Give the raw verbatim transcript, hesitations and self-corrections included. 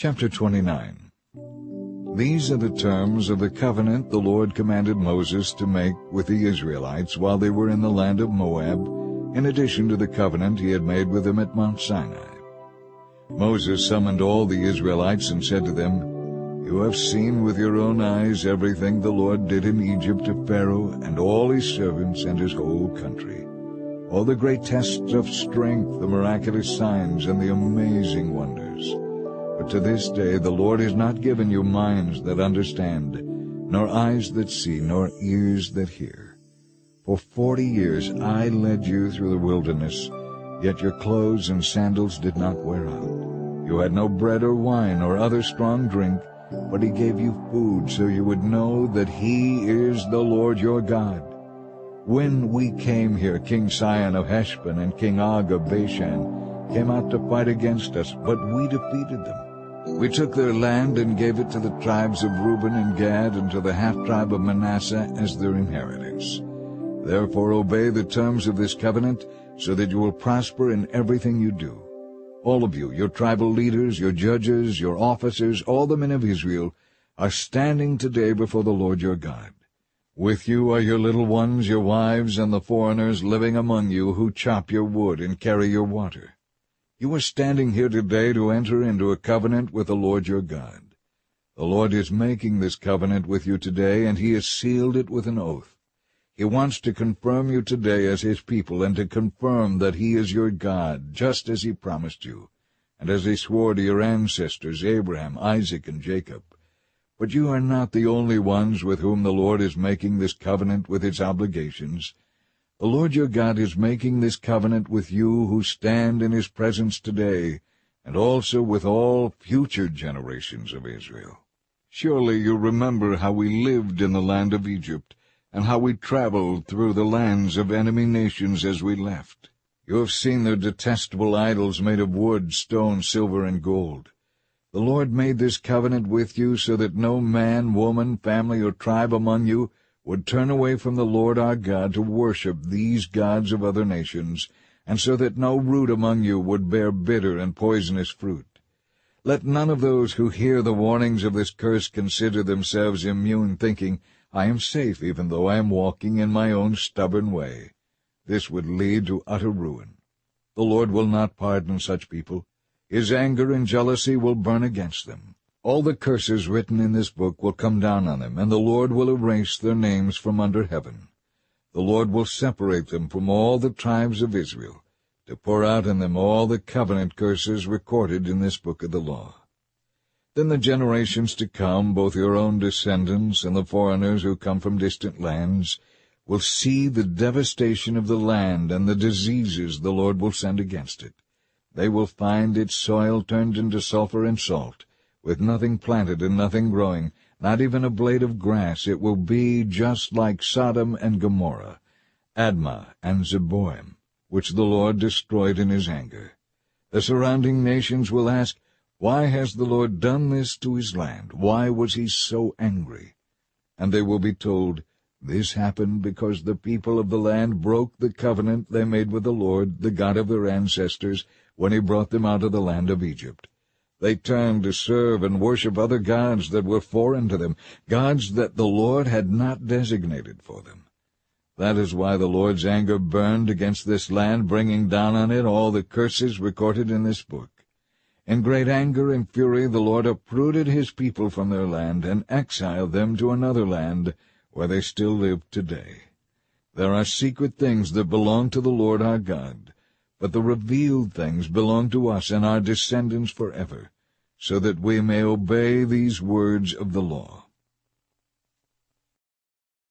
Chapter twenty-nine. These are the terms of the covenant the Lord commanded Moses to make with the Israelites while they were in the land of Moab, in addition to the covenant he had made with them at Mount Sinai. Moses summoned all the Israelites and said to them, "You have seen with your own eyes everything the Lord did in Egypt to Pharaoh and all his servants and his whole country, all the great tests of strength, the miraculous signs, and the amazing wonders. But to this day the Lord has not given you minds that understand, nor eyes that see, nor ears that hear. For forty years I led you through the wilderness, yet your clothes and sandals did not wear out. You had no bread or wine or other strong drink, but he gave you food so you would know that he is the Lord your God. When we came here, King Sihon of Heshbon and King Og of Bashan came out to fight against us, but we defeated them. We took their land and gave it to the tribes of Reuben and Gad and to the half-tribe of Manasseh as their inheritance. Therefore obey the terms of this covenant, so that you will prosper in everything you do. All of you, your tribal leaders, your judges, your officers, all the men of Israel, are standing today before the Lord your God. With you are your little ones, your wives, and the foreigners living among you who chop your wood and carry your water. You are standing here today to enter into a covenant with the Lord your God. The Lord is making this covenant with you today, and he has sealed it with an oath. He wants to confirm you today as his people and to confirm that he is your God, just as he promised you, and as he swore to your ancestors, Abraham, Isaac, and Jacob. But you are not the only ones with whom the Lord is making this covenant with its obligations. The Lord your God is making this covenant with you who stand in his presence today, and also with all future generations of Israel. Surely you remember how we lived in the land of Egypt, and how we traveled through the lands of enemy nations as we left. You have seen their detestable idols made of wood, stone, silver, and gold. The Lord made this covenant with you so that no man, woman, family, or tribe among you would turn away from the Lord our God to worship these gods of other nations, and so that no root among you would bear bitter and poisonous fruit. Let none of those who hear the warnings of this curse consider themselves immune, thinking, I am safe even though I am walking in my own stubborn way. This would lead to utter ruin. The Lord will not pardon such people. His anger and jealousy will burn against them. All the curses written in this book will come down on them, and the Lord will erase their names from under heaven. The Lord will separate them from all the tribes of Israel, to pour out on them all the covenant curses recorded in this book of the law. Then the generations to come, both your own descendants and the foreigners who come from distant lands, will see the devastation of the land and the diseases the Lord will send against it. They will find its soil turned into sulfur and salt, with nothing planted and nothing growing, not even a blade of grass. It will be just like Sodom and Gomorrah, Admah and Zeboim, which the Lord destroyed in his anger. The surrounding nations will ask, Why has the Lord done this to his land? Why was he so angry? And they will be told, This happened because the people of the land broke the covenant they made with the Lord, the God of their ancestors, when he brought them out of the land of Egypt. They turned to serve and worship other gods that were foreign to them, gods that the Lord had not designated for them. That is why the Lord's anger burned against this land, bringing down on it all the curses recorded in this book. In great anger and fury the Lord uprooted his people from their land and exiled them to another land, where they still live today. There are secret things that belong to the Lord our God, but the revealed things belong to us and our descendants forever, so that we may obey these words of the law.